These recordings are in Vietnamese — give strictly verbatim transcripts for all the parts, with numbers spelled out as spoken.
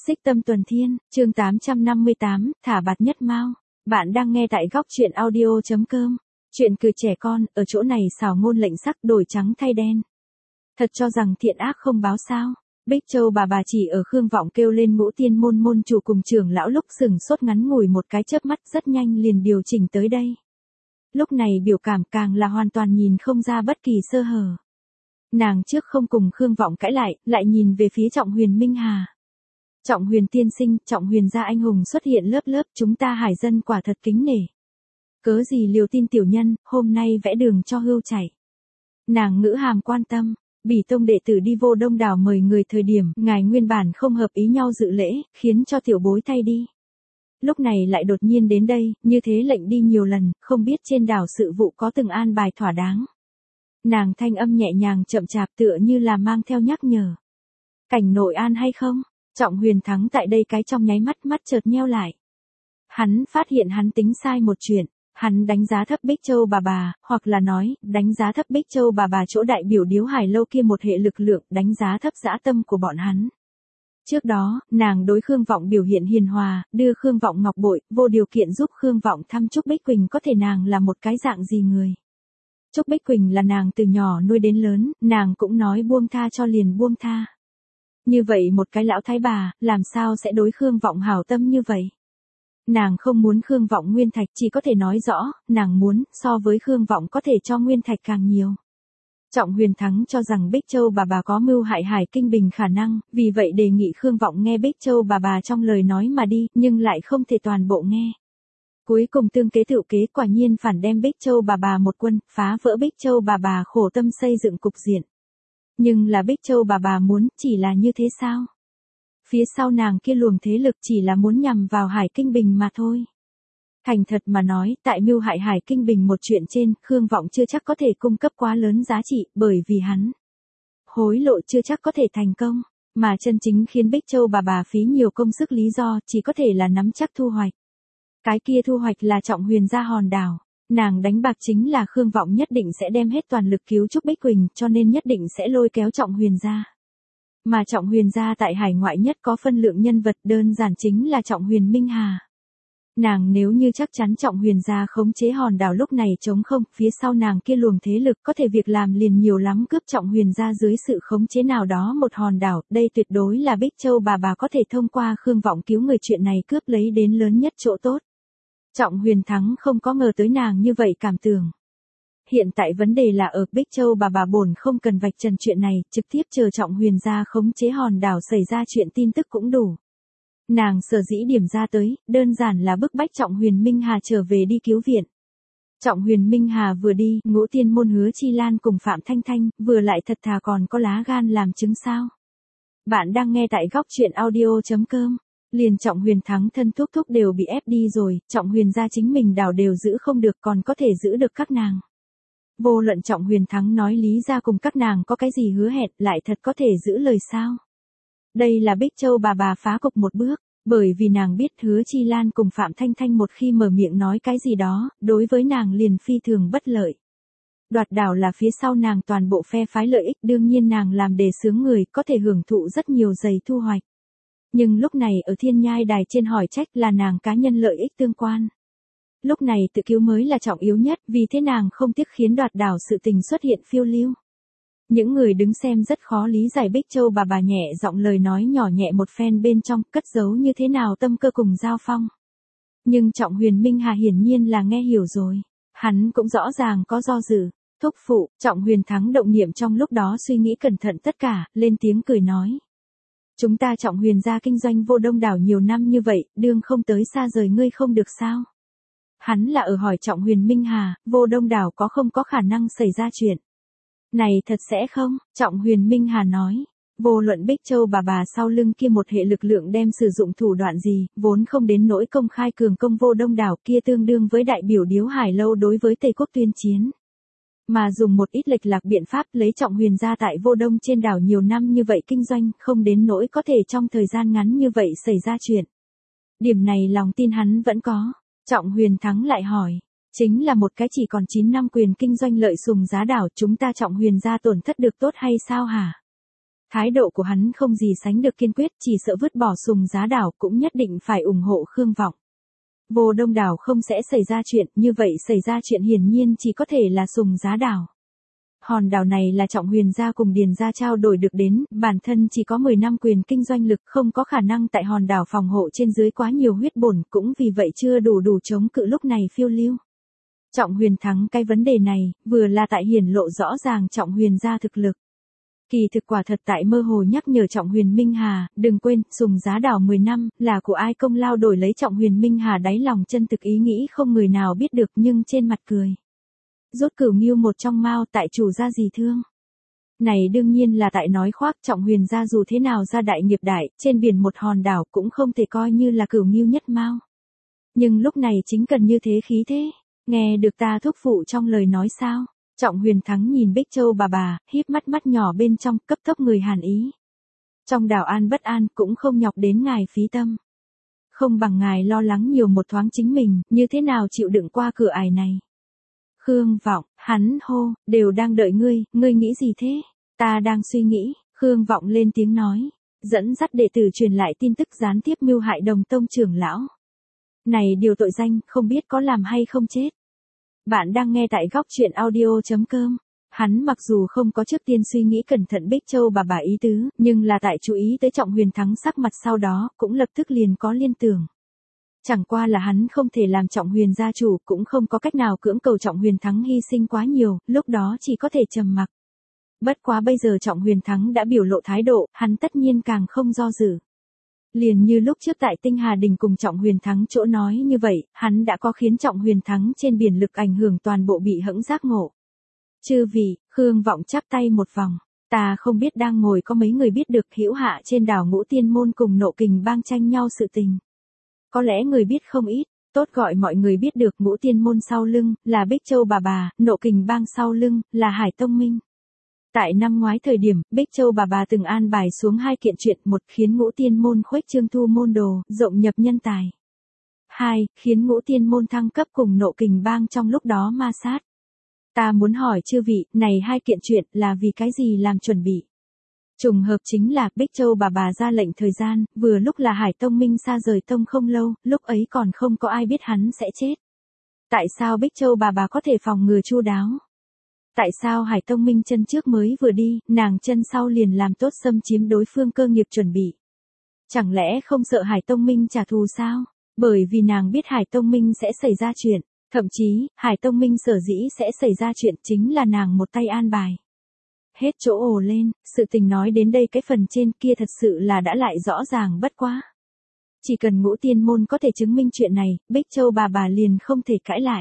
Xích Tâm Tuần Thiên, chương tám trăm năm mươi tám, thả bạt nhất mao. Bạn đang nghe tại góc truyện audio chấm com. Chuyện cười trẻ con, ở chỗ này xảo ngôn lệnh sắc đổi trắng thay đen. Thật cho rằng thiện ác không báo sao. Bích Châu bà bà chỉ ở Khương Vọng kêu lên ngũ tiên môn môn chủ cùng trưởng lão lúc sừng sốt ngắn ngủi một cái chớp mắt rất nhanh liền điều chỉnh tới đây. Lúc này biểu cảm càng là hoàn toàn nhìn không ra bất kỳ sơ hở. Nàng trước không cùng Khương Vọng cãi lại, lại nhìn về phía Trọng Huyền Minh Hà. Trọng Huyền tiên sinh, Trọng Huyền gia anh hùng xuất hiện lớp lớp, chúng ta hải dân quả thật kính nể. Cớ gì liều tin tiểu nhân, hôm nay vẽ đường cho hươu chạy. Nàng ngữ hàm quan tâm, Bỉ tông đệ tử đi vô đông đảo mời người thời điểm, ngài nguyên bản không hợp ý nhau dự lễ, khiến cho tiểu bối thay đi. Lúc này lại đột nhiên đến đây, như thế lệnh đi nhiều lần, không biết trên đảo sự vụ có từng an bài thỏa đáng. Nàng thanh âm nhẹ nhàng chậm chạp tựa như là mang theo nhắc nhở. Cảnh nội an hay không? Trọng Huyền Thắng tại đây cái trong nháy mắt mắt chợt nheo lại. Hắn phát hiện hắn tính sai một chuyện, hắn đánh giá thấp Bích Châu bà bà, hoặc là nói, đánh giá thấp Bích Châu bà bà chỗ đại biểu Điếu Hải lâu kia một hệ lực lượng, đánh giá thấp dã tâm của bọn hắn. Trước đó, nàng đối Khương Vọng biểu hiện hiền hòa, đưa Khương Vọng ngọc bội, vô điều kiện giúp Khương Vọng thăm Trúc Bích Quỳnh có thể nàng là một cái dạng gì người. Trúc Bích Quỳnh là nàng từ nhỏ nuôi đến lớn, nàng cũng nói buông tha cho liền buông tha. Như vậy một cái lão thái bà, làm sao sẽ đối Khương Vọng hảo tâm như vậy? Nàng không muốn Khương Vọng nguyên thạch, chỉ có thể nói rõ, nàng muốn, so với Khương Vọng có thể cho nguyên thạch càng nhiều. Trọng Huyền Thắng cho rằng Bích Châu bà bà có mưu hại Hải Kinh Bình khả năng, vì vậy đề nghị Khương Vọng nghe Bích Châu bà bà trong lời nói mà đi, nhưng lại không thể toàn bộ nghe. Cuối cùng tương kế tự kế quả nhiên phản đem Bích Châu bà bà một quân, phá vỡ Bích Châu bà bà khổ tâm xây dựng cục diện. Nhưng là Bích Châu bà bà muốn, chỉ là như thế sao? Phía sau nàng kia luồng thế lực chỉ là muốn nhằm vào Hải Kinh Bình mà thôi. Thành thật mà nói, tại mưu hại Hải Kinh Bình một chuyện trên, Khương Vọng chưa chắc có thể cung cấp quá lớn giá trị, bởi vì hắn hối lộ chưa chắc có thể thành công, mà chân chính khiến Bích Châu bà bà phí nhiều công sức lý do, chỉ có thể là nắm chắc thu hoạch. Cái kia thu hoạch là Trọng Huyền gia hòn đảo. Nàng đánh bạc chính là Khương Vọng nhất định sẽ đem hết toàn lực cứu Trúc Bích Quỳnh, cho nên nhất định sẽ lôi kéo Trọng Huyền gia. Mà Trọng Huyền gia tại hải ngoại nhất có phân lượng nhân vật đơn giản chính là Trọng Huyền Minh Hà. Nàng nếu như chắc chắn Trọng Huyền gia khống chế hòn đảo lúc này trống không, phía sau nàng kia luồng thế lực có thể việc làm liền nhiều lắm, cướp Trọng Huyền gia dưới sự khống chế nào đó một hòn đảo, đây tuyệt đối là Bích Châu bà bà có thể thông qua Khương Vọng cứu người chuyện này cướp lấy đến lớn nhất chỗ tốt. Trọng Huyền Thắng không có ngờ tới nàng như vậy cảm tưởng. Hiện tại vấn đề là ở Bích Châu bà bà bổn không cần vạch trần chuyện này, trực tiếp chờ Trọng Huyền gia khống chế hòn đảo xảy ra chuyện tin tức cũng đủ. Nàng sở dĩ điểm ra tới, đơn giản là bức bách Trọng Huyền Minh Hà trở về đi cứu viện. Trọng Huyền Minh Hà vừa đi, Ngũ Tiên môn Hứa Chi Lan cùng Phạm Thanh Thanh, vừa lại thật thà còn có lá gan làm chứng sao. Bạn đang nghe tại góc truyện audio chấm com. Liền Trọng Huyền Thắng thân thúc thúc đều bị ép đi rồi, Trọng Huyền gia chính mình đảo đều giữ không được còn có thể giữ được các nàng. Vô luận Trọng Huyền Thắng nói lý ra cùng các nàng có cái gì hứa hẹn lại thật có thể giữ lời sao. Đây là Bích Châu bà bà phá cục một bước, bởi vì nàng biết Hứa Chi Lan cùng Phạm Thanh Thanh một khi mở miệng nói cái gì đó, đối với nàng liền phi thường bất lợi. Đoạt đảo là phía sau nàng toàn bộ phe phái lợi ích, đương nhiên nàng làm đề xướng người có thể hưởng thụ rất nhiều giày thu hoạch. Nhưng lúc này ở Thiên Nhai Đài trên hỏi trách là nàng cá nhân lợi ích tương quan. Lúc này tự cứu mới là trọng yếu nhất, vì thế nàng không tiếc khiến đoạt đảo sự tình xuất hiện phiêu lưu. Những người đứng xem rất khó lý giải Bích Châu bà bà nhẹ giọng lời nói nhỏ nhẹ một phen bên trong, cất giấu như thế nào tâm cơ cùng giao phong. Nhưng Trọng Huyền Minh Hà hiển nhiên là nghe hiểu rồi. Hắn cũng rõ ràng có do dự. Thúc phụ, Trọng Huyền Thắng động niệm trong lúc đó suy nghĩ cẩn thận tất cả, lên tiếng cười nói. Chúng ta Trọng Huyền gia kinh doanh vô đông đảo nhiều năm như vậy, đương không tới xa rời ngươi không được sao. Hắn là ở hỏi Trọng Huyền Minh Hà, vô đông đảo có không có khả năng xảy ra chuyện. Này thật sẽ không, Trọng Huyền Minh Hà nói. Vô luận Bích Châu bà bà sau lưng kia một hệ lực lượng đem sử dụng thủ đoạn gì, vốn không đến nỗi công khai cường công vô đông đảo kia tương đương với đại biểu Điếu Hải lâu đối với Tây Quốc tuyên chiến. Mà dùng một ít lệch lạc biện pháp lấy Trọng Huyền gia tại vô đông trên đảo nhiều năm như vậy kinh doanh, không đến nỗi có thể trong thời gian ngắn như vậy xảy ra chuyện. Điểm này lòng tin hắn vẫn có. Trọng Huyền Thắng lại hỏi, chính là một cái chỉ còn chín năm quyền kinh doanh lợi sùng giá đảo, chúng ta Trọng Huyền gia tổn thất được tốt hay sao hả? Thái độ của hắn không gì sánh được kiên quyết, chỉ sợ vứt bỏ Sùng Giá Đảo cũng nhất định phải ủng hộ Khương Vọng. Vô Đông Đảo không sẽ xảy ra chuyện, như vậy xảy ra chuyện hiển nhiên chỉ có thể là Sùng Giá Đảo. Hòn đảo này là Trọng Huyền gia cùng Điền gia trao đổi được đến, bản thân chỉ có mười năm quyền kinh doanh lực, không có khả năng tại hòn đảo phòng hộ trên dưới quá nhiều huyết bổn, cũng vì vậy chưa đủ đủ chống cự lúc này phiêu lưu. Trọng Huyền thắng cái vấn đề này, vừa là tại hiển lộ rõ ràng Trọng Huyền gia thực lực. Kỳ thực quả thật tại mơ hồ nhắc nhở Trọng Huyền Minh Hà, đừng quên, Sùng Giá Đảo mười năm, là của ai công lao đổi lấy Trọng Huyền Minh Hà đáy lòng chân thực ý nghĩ không người nào biết được nhưng trên mặt cười. Rốt Cửu Ngưu một trong mao tại chủ gia gì thương. Này đương nhiên là tại nói khoác Trọng Huyền gia dù thế nào ra đại nghiệp đại, trên biển một hòn đảo cũng không thể coi như là Cửu Ngưu nhất mao. Nhưng lúc này chính cần như thế khí thế, nghe được ta thúc phụ trong lời nói sao. Trọng Huyền thắng nhìn Bích Châu bà bà, híp mắt mắt nhỏ bên trong, cấp tốc người hàn ý. Trong đảo an bất an cũng không nhọc đến ngài phí tâm. Không bằng ngài lo lắng nhiều một thoáng chính mình, như thế nào chịu đựng qua cửa ải này. Khương Vọng, hắn hô, đều đang đợi ngươi, ngươi nghĩ gì thế? Ta đang suy nghĩ, Khương Vọng lên tiếng nói, dẫn dắt đệ tử truyền lại tin tức gián tiếp mưu hại Đồng Tông trưởng lão. Này điều tội danh, không biết có làm hay không chết. Bạn đang nghe tại góc truyện audio chấm com. Hắn mặc dù không có trước tiên suy nghĩ cẩn thận Bích Châu bà bà ý tứ, nhưng là tại chú ý tới Trọng Huyền thắng sắc mặt sau đó, cũng lập tức liền có liên tưởng. Chẳng qua là hắn không thể làm Trọng Huyền gia chủ, cũng không có cách nào cưỡng cầu Trọng Huyền thắng hy sinh quá nhiều, lúc đó chỉ có thể trầm mặc. Bất quá bây giờ Trọng Huyền thắng đã biểu lộ thái độ, hắn tất nhiên càng không do dự. Liền như lúc trước tại Tinh Hà Đình cùng Trọng Huyền thắng chỗ nói như vậy, hắn đã có khiến Trọng Huyền thắng trên biển lực ảnh hưởng toàn bộ bị hẫng giác ngộ. Chư vị, Khương Vọng chắp tay một vòng, ta không biết đang ngồi có mấy người biết được hữu hạ trên đảo Ngũ Tiên Môn cùng Nộ Kình Bang tranh nhau sự tình. Có lẽ người biết không ít, tốt gọi mọi người biết được Ngũ Tiên Môn sau lưng, là Bích Châu bà bà, Nộ Kình Bang sau lưng, là Hải Tông Minh. Tại năm ngoái thời điểm, Bích Châu bà bà từng an bài xuống hai kiện chuyện, một khiến Ngũ Tiên Môn khuếch trương thu môn đồ, rộng nhập nhân tài. Hai, khiến Ngũ Tiên Môn thăng cấp cùng Nộ Kình Bang trong lúc đó ma sát. Ta muốn hỏi chư vị, này hai kiện chuyện là vì cái gì làm chuẩn bị? Trùng hợp chính là Bích Châu bà bà ra lệnh thời gian, vừa lúc là Hải Tông Minh xa rời tông không lâu, lúc ấy còn không có ai biết hắn sẽ chết. Tại sao Bích Châu bà bà có thể phòng ngừa chu đáo? Tại sao Hải Tông Minh chân trước mới vừa đi, nàng chân sau liền làm tốt xâm chiếm đối phương cơ nghiệp chuẩn bị? Chẳng lẽ không sợ Hải Tông Minh trả thù sao? Bởi vì nàng biết Hải Tông Minh sẽ xảy ra chuyện, thậm chí, Hải Tông Minh sở dĩ sẽ xảy ra chuyện chính là nàng một tay an bài. Hết chỗ ồ lên, sự tình nói đến đây cái phần trên kia thật sự là đã lại rõ ràng bất quá. Chỉ cần Ngũ Tiên Môn có thể chứng minh chuyện này, Bích Châu bà bà liền không thể cãi lại.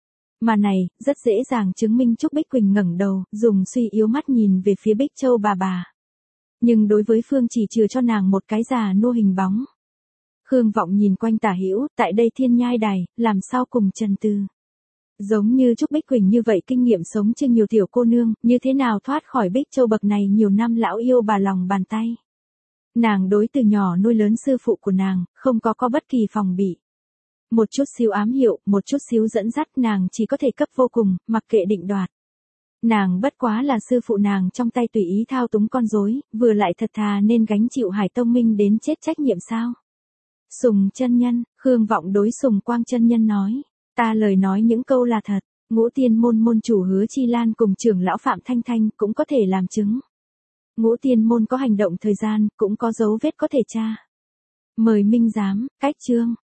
Mà này, rất dễ dàng chứng minh. Trúc Bích Quỳnh ngẩng đầu, dùng suy yếu mắt nhìn về phía Bích Châu bà bà. Nhưng đối với Phương chỉ trừ cho nàng một cái già nua hình bóng. Khương Vọng nhìn quanh tả hữu, tại đây thiên nhai đài, làm sao cùng trần tư. Giống như Trúc Bích Quỳnh như vậy kinh nghiệm sống trên nhiều tiểu cô nương, như thế nào thoát khỏi Bích Châu bậc này nhiều năm lão yêu bà lòng bàn tay. Nàng đối từ nhỏ nuôi lớn sư phụ của nàng, không có có bất kỳ phòng bị. Một chút xíu ám hiệu, một chút xíu dẫn dắt nàng chỉ có thể cấp vô cùng, mặc kệ định đoạt. Nàng bất quá là sư phụ nàng trong tay tùy ý thao túng con rối, vừa lại thật thà nên gánh chịu Hải Tông Minh đến chết trách nhiệm sao. Sùng chân nhân, Khương Vọng đối Sùng Quang chân nhân nói, ta lời nói những câu là thật, Ngũ Tiên Môn môn chủ Hứa Chi Lan cùng trưởng lão Phạm Thanh Thanh cũng có thể làm chứng. Ngũ Tiên Môn có hành động thời gian, cũng có dấu vết có thể tra. Mời minh giám, cách chương.